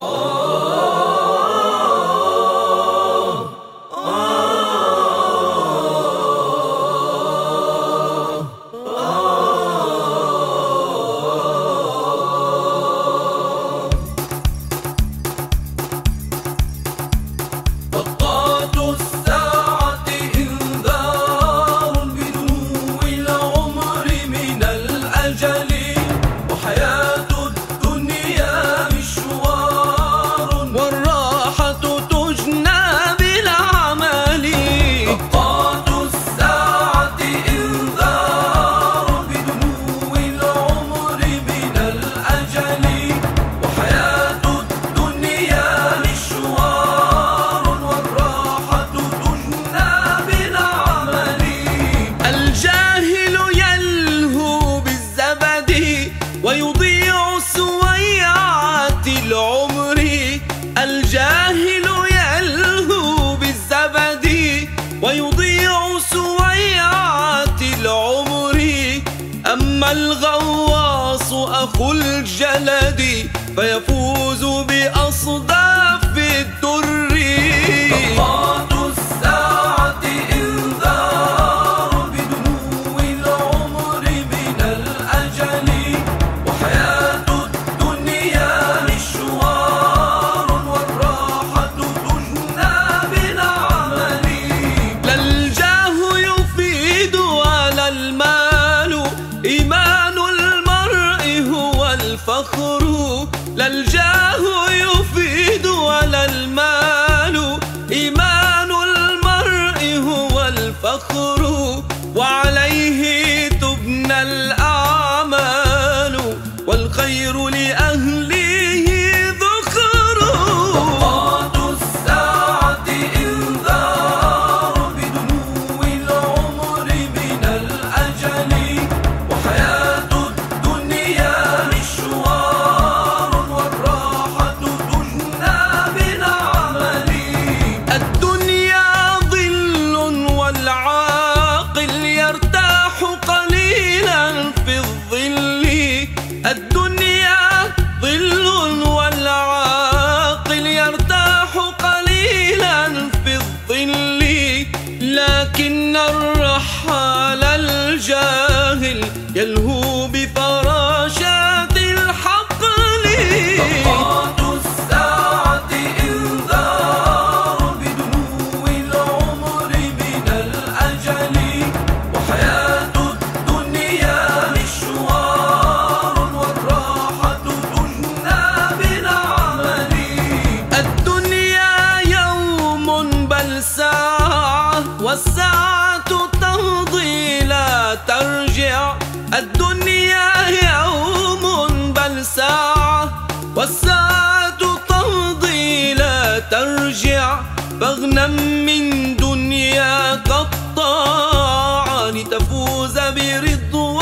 ويضيع سويعات العمر. الجاهل يلهو بالزبد ويضيع سويعات العمر. أما الغواص أخو الجلد فيفوز بأصداف الدر. لا الجاه يفيد ولا المال، إيمان المرء هو الفخر. وعليه تبنى الأعمال والخير لأهله ذخر. طاقات الساعة إنذار بدنو العمر من الأجل، وحياة الدنيا مشوار والراحة تجنى بالعمل. الدنيا ظل والعاقل يرتاح قليلا في الظل. الدنيا ظل والعاقل يرتاح قليلا في الظل، لكن الرحال الجاهل يلهو بفراشات الحقل. طاقات الساعة إنذار بدنو العمر من الأجل، وحياة الدنيا مشوار والراحة تجنى بالعمل. الدنيا يوم بل ساعة والساعة تمضي لا ترجع. الدنيا يوم بل ساعة والساعة تمضي لا ترجع. فاغنم من دنياك الطاعة لتفوز برضوان